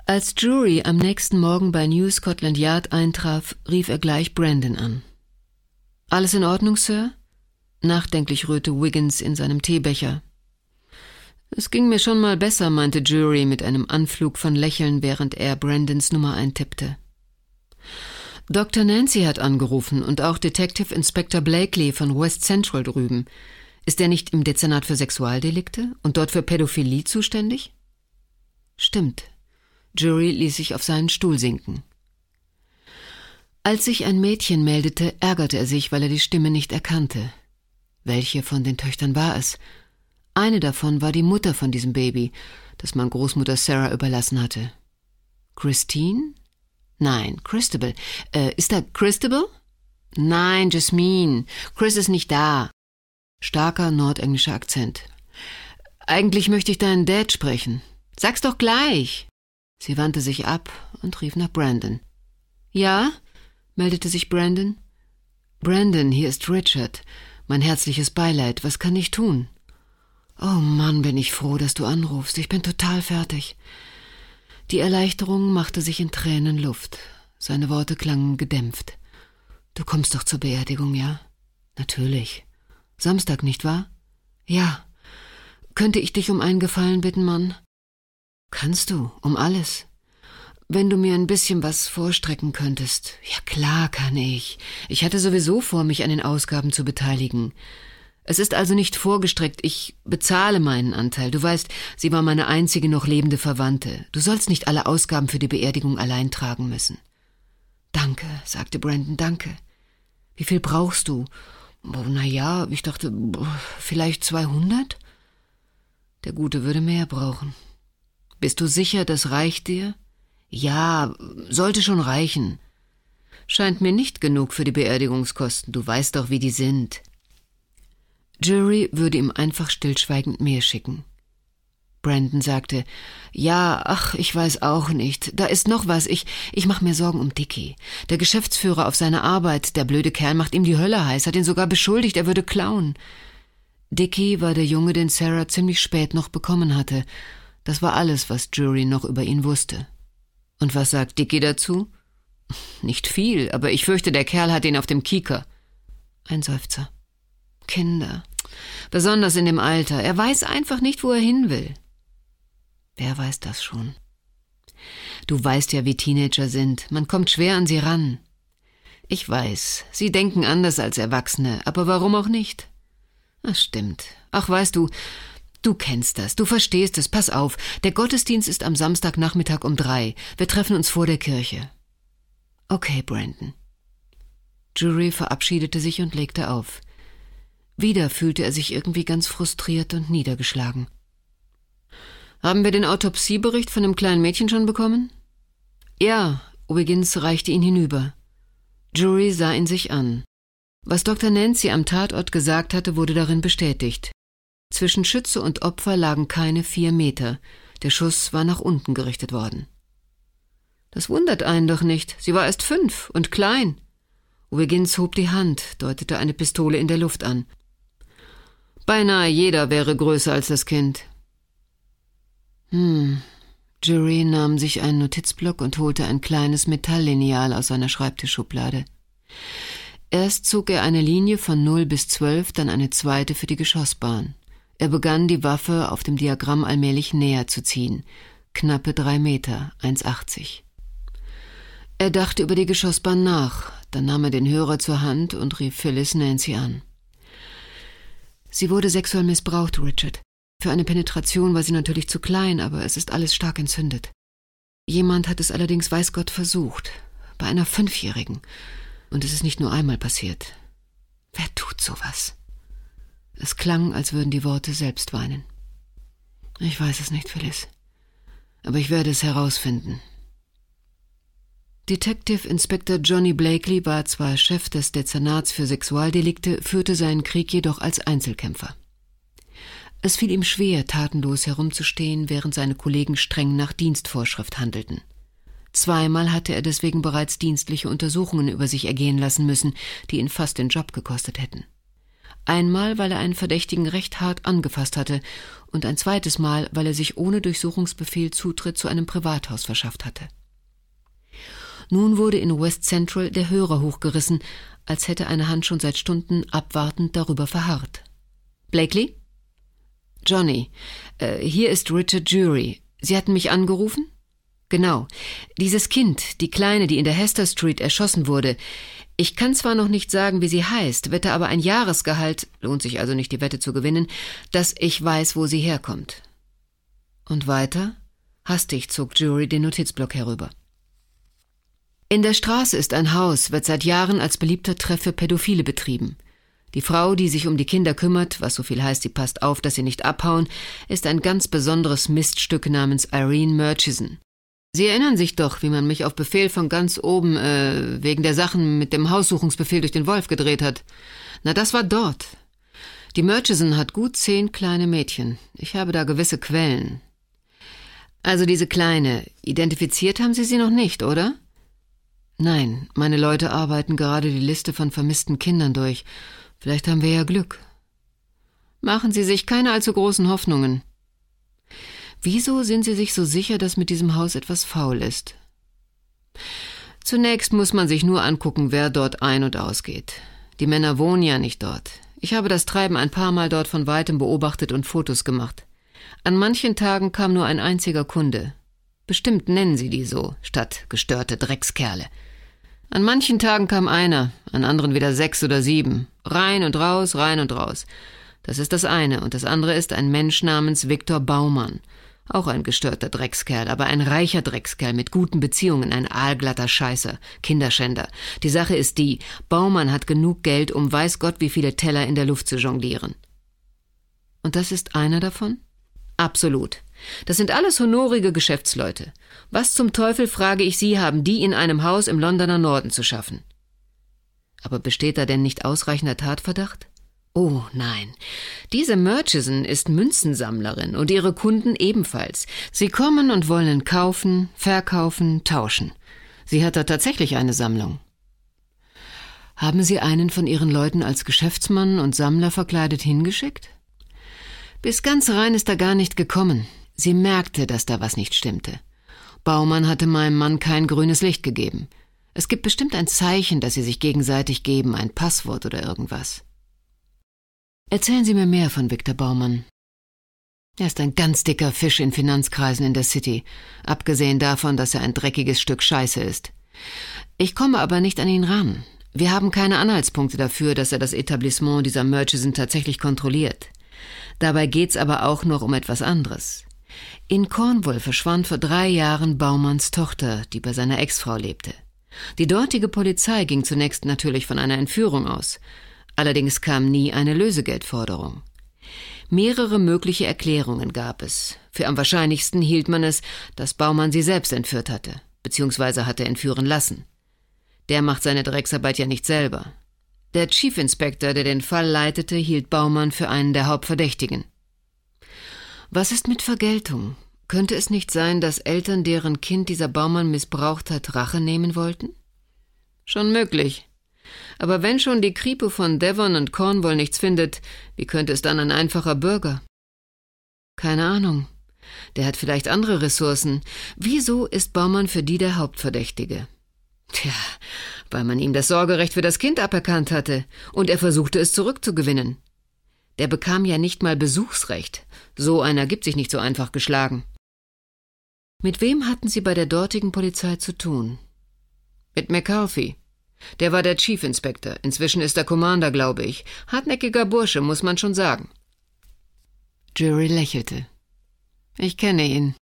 Als Jury am nächsten Morgen bei New Scotland Yard eintraf, rief er gleich Brandon an. »Alles in Ordnung, Sir?« Nachdenklich rührte Wiggins in seinem Teebecher. »Es ging mir schon mal besser«, meinte Jury mit einem Anflug von Lächeln, während er Brandons Nummer eintippte. »Dr. Nancy hat angerufen und auch Detective Inspector Blakely von West Central drüben. Ist er nicht im Dezernat für Sexualdelikte und dort für Pädophilie zuständig?« »Stimmt.« Jury ließ sich auf seinen Stuhl sinken. Als sich ein Mädchen meldete, ärgerte er sich, weil er die Stimme nicht erkannte. Welche von den Töchtern war es? Eine davon war die Mutter von diesem Baby, das man Großmutter Sarah überlassen hatte. Christine? Nein, Christabel. Ist da Christabel? Nein, Jasmine. Chris ist nicht da. Starker nordenglischer Akzent. Eigentlich möchte ich deinen Dad sprechen. Sag's doch gleich. Sie wandte sich ab und rief nach Brandon. »Ja?« meldete sich Brandon. »Brandon, hier ist Richard. Mein herzliches Beileid. Was kann ich tun?« »Oh Mann, bin ich froh, dass du anrufst. Ich bin total fertig.« Die Erleichterung machte sich in Tränen Luft. Seine Worte klangen gedämpft. »Du kommst doch zur Beerdigung, ja?« »Natürlich. Samstag, nicht wahr?« »Ja. Könnte ich dich um einen Gefallen bitten, Mann?« »Kannst du, um alles. Wenn du mir ein bisschen was vorstrecken könntest.« »Ja, klar kann ich. Ich hatte sowieso vor, mich an den Ausgaben zu beteiligen. Es ist also nicht vorgestreckt, ich bezahle meinen Anteil. Du weißt, sie war meine einzige noch lebende Verwandte. Du sollst nicht alle Ausgaben für die Beerdigung allein tragen müssen.« »Danke«, sagte Brandon, »danke. Wie viel brauchst du?« »Na, ich dachte, vielleicht 200? Der Gute würde mehr brauchen.« »Bist du sicher, das reicht dir?« »Ja, sollte schon reichen.« »Scheint mir nicht genug für die Beerdigungskosten. Du weißt doch, wie die sind.« Jury würde ihm einfach stillschweigend mehr schicken. Brandon sagte, »Ja, ach, ich weiß auch nicht. Da ist noch was. Ich mache mir Sorgen um Dickie. Der Geschäftsführer auf seine Arbeit, der blöde Kerl, macht ihm die Hölle heiß, hat ihn sogar beschuldigt, er würde klauen.« Dickie war der Junge, den Sarah ziemlich spät noch bekommen hatte. Das war alles, was Jury noch über ihn wusste. »Und was sagt Dickie dazu?« »Nicht viel, aber ich fürchte, der Kerl hat ihn auf dem Kieker.« Ein Seufzer. »Kinder, besonders in dem Alter. Er weiß einfach nicht, wo er hin will.« »Wer weiß das schon?« »Du weißt ja, wie Teenager sind. Man kommt schwer an sie ran.« »Ich weiß, sie denken anders als Erwachsene, aber warum auch nicht?« »Das stimmt. Ach, weißt du, du kennst das, du verstehst es, pass auf. Der Gottesdienst ist am Samstagnachmittag um 3. Wir treffen uns vor der Kirche.« »Okay, Brandon.« Jury verabschiedete sich und legte auf. Wieder fühlte er sich irgendwie ganz frustriert und niedergeschlagen. »Haben wir den Autopsiebericht von dem kleinen Mädchen schon bekommen?« »Ja«, Wiggins reichte ihn hinüber. Jury sah ihn sich an. Was Dr. Nancy am Tatort gesagt hatte, wurde darin bestätigt. Zwischen Schütze und Opfer lagen keine 4 Meter. Der Schuss war nach unten gerichtet worden. »Das wundert einen doch nicht. Sie war erst 5 und klein.« Wiggins hob die Hand, deutete eine Pistole in der Luft an. »Beinahe jeder wäre größer als das Kind.« Jury nahm sich einen Notizblock und holte ein kleines Metalllineal aus seiner Schreibtischschublade. Erst zog er eine Linie von 0 bis 12, dann eine zweite für die Geschossbahn. Er begann, die Waffe auf dem Diagramm allmählich näher zu ziehen. Knappe 3 Meter, 1,80. Er dachte über die Geschossbahn nach, dann nahm er den Hörer zur Hand und rief Phyllis Nancy an. »Sie wurde sexuell missbraucht, Richard. Für eine Penetration war sie natürlich zu klein, aber es ist alles stark entzündet. Jemand hat es allerdings, weiß Gott, versucht. Bei einer 5-Jährigen. Und es ist nicht nur einmal passiert. Wer tut sowas?« Es klang, als würden die Worte selbst weinen. »Ich weiß es nicht, Phyllis. Aber ich werde es herausfinden.« Detective Inspector Johnny Blakely war zwar Chef des Dezernats für Sexualdelikte, führte seinen Krieg jedoch als Einzelkämpfer. Es fiel ihm schwer, tatenlos herumzustehen, während seine Kollegen streng nach Dienstvorschrift handelten. 2-mal hatte er deswegen bereits dienstliche Untersuchungen über sich ergehen lassen müssen, die ihn fast den Job gekostet hätten. Einmal, weil er einen Verdächtigen recht hart angefasst hatte und ein zweites Mal, weil er sich ohne Durchsuchungsbefehl Zutritt zu einem Privathaus verschafft hatte. Nun wurde in West Central der Hörer hochgerissen, als hätte eine Hand schon seit Stunden abwartend darüber verharrt. »Blakely?« »Johnny, hier ist Richard Jury. Sie hatten mich angerufen?« »Genau. Dieses Kind, die Kleine, die in der Hester Street erschossen wurde. Ich kann zwar noch nicht sagen, wie sie heißt, wette aber ein Jahresgehalt, lohnt sich also nicht, die Wette zu gewinnen, dass ich weiß, wo sie herkommt.« »Und weiter?« Hastig zog Jury den Notizblock herüber. »In der Straße ist ein Haus, wird seit Jahren als beliebter Treff für Pädophile betrieben. Die Frau, die sich um die Kinder kümmert, was so viel heißt, sie passt auf, dass sie nicht abhauen, ist ein ganz besonderes Miststück namens Irene Murchison. Sie erinnern sich doch, wie man mich auf Befehl von ganz oben, wegen der Sachen mit dem Haussuchungsbefehl durch den Wolf gedreht hat. Na, das war dort. Die Murchison hat gut 10 kleine Mädchen. Ich habe da gewisse Quellen. Also diese Kleine, identifiziert haben Sie sie noch nicht, oder?« »Nein, meine Leute arbeiten gerade die Liste von vermissten Kindern durch. Vielleicht haben wir ja Glück.« »Machen Sie sich keine allzu großen Hoffnungen. Wieso sind Sie sich so sicher, dass mit diesem Haus etwas faul ist?« »Zunächst muss man sich nur angucken, wer dort ein- und ausgeht. Die Männer wohnen ja nicht dort. Ich habe das Treiben ein paar Mal dort von Weitem beobachtet und Fotos gemacht. An manchen Tagen kam nur ein einziger Kunde. Bestimmt nennen Sie die so, statt gestörte Dreckskerle. An manchen Tagen kam einer, an anderen wieder 6 oder 7. Rein und raus, rein und raus. Das ist das eine. Und das andere ist ein Mensch namens Viktor Baumann. Auch ein gestörter Dreckskerl, aber ein reicher Dreckskerl mit guten Beziehungen, ein aalglatter Scheißer, Kinderschänder. Die Sache ist die, Baumann hat genug Geld, um weiß Gott wie viele Teller in der Luft zu jonglieren.« »Und das ist einer davon?« »Absolut. Das sind alles honorige Geschäftsleute. Was zum Teufel, frage ich Sie, haben die in einem Haus im Londoner Norden zu schaffen?« »Aber besteht da denn nicht ausreichender Tatverdacht?« »Oh, nein. Diese Murchison ist Münzensammlerin und ihre Kunden ebenfalls. Sie kommen und wollen kaufen, verkaufen, tauschen. Sie hat da tatsächlich eine Sammlung.« »Haben Sie einen von Ihren Leuten als Geschäftsmann und Sammler verkleidet hingeschickt?« »Bis ganz rein ist er gar nicht gekommen. Sie merkte, dass da was nicht stimmte. Baumann hatte meinem Mann kein grünes Licht gegeben. Es gibt bestimmt ein Zeichen, das sie sich gegenseitig geben, ein Passwort oder irgendwas.« »Erzählen Sie mir mehr von Viktor Baumann.« »Er ist ein ganz dicker Fisch in Finanzkreisen in der City, abgesehen davon, dass er ein dreckiges Stück Scheiße ist. Ich komme aber nicht an ihn ran. Wir haben keine Anhaltspunkte dafür, dass er das Etablissement dieser Murchison tatsächlich kontrolliert. Dabei geht's aber auch noch um etwas anderes. In Cornwall verschwand vor 3 Jahren Baumanns Tochter, die bei seiner Ex-Frau lebte. Die dortige Polizei ging zunächst natürlich von einer Entführung aus. Allerdings kam nie eine Lösegeldforderung. Mehrere mögliche Erklärungen gab es. Für am wahrscheinlichsten hielt man es, dass Baumann sie selbst entführt hatte, beziehungsweise hatte entführen lassen. Der macht seine Drecksarbeit ja nicht selber. Der Chief Inspector, der den Fall leitete, hielt Baumann für einen der Hauptverdächtigen. Was ist mit Vergeltung? Könnte es nicht sein, dass Eltern, deren Kind dieser Baumann missbraucht hat, Rache nehmen wollten? Schon möglich. Aber wenn schon die Kripo von Devon und Cornwall nichts findet, wie könnte es dann ein einfacher Bürger? Keine Ahnung. Der hat vielleicht andere Ressourcen. Wieso ist Baumann für die der Hauptverdächtige? Tja, weil man ihm das Sorgerecht für das Kind aberkannt hatte und er versuchte es zurückzugewinnen. Der bekam ja nicht mal Besuchsrecht. So einer gibt sich nicht so einfach geschlagen. Mit wem hatten Sie bei der dortigen Polizei zu tun? Mit McCarthy. Der war der Chief Inspector. Inzwischen ist er Commander, glaube ich. Hartnäckiger Bursche, muss man schon sagen. Jury lächelte. Ich kenne ihn.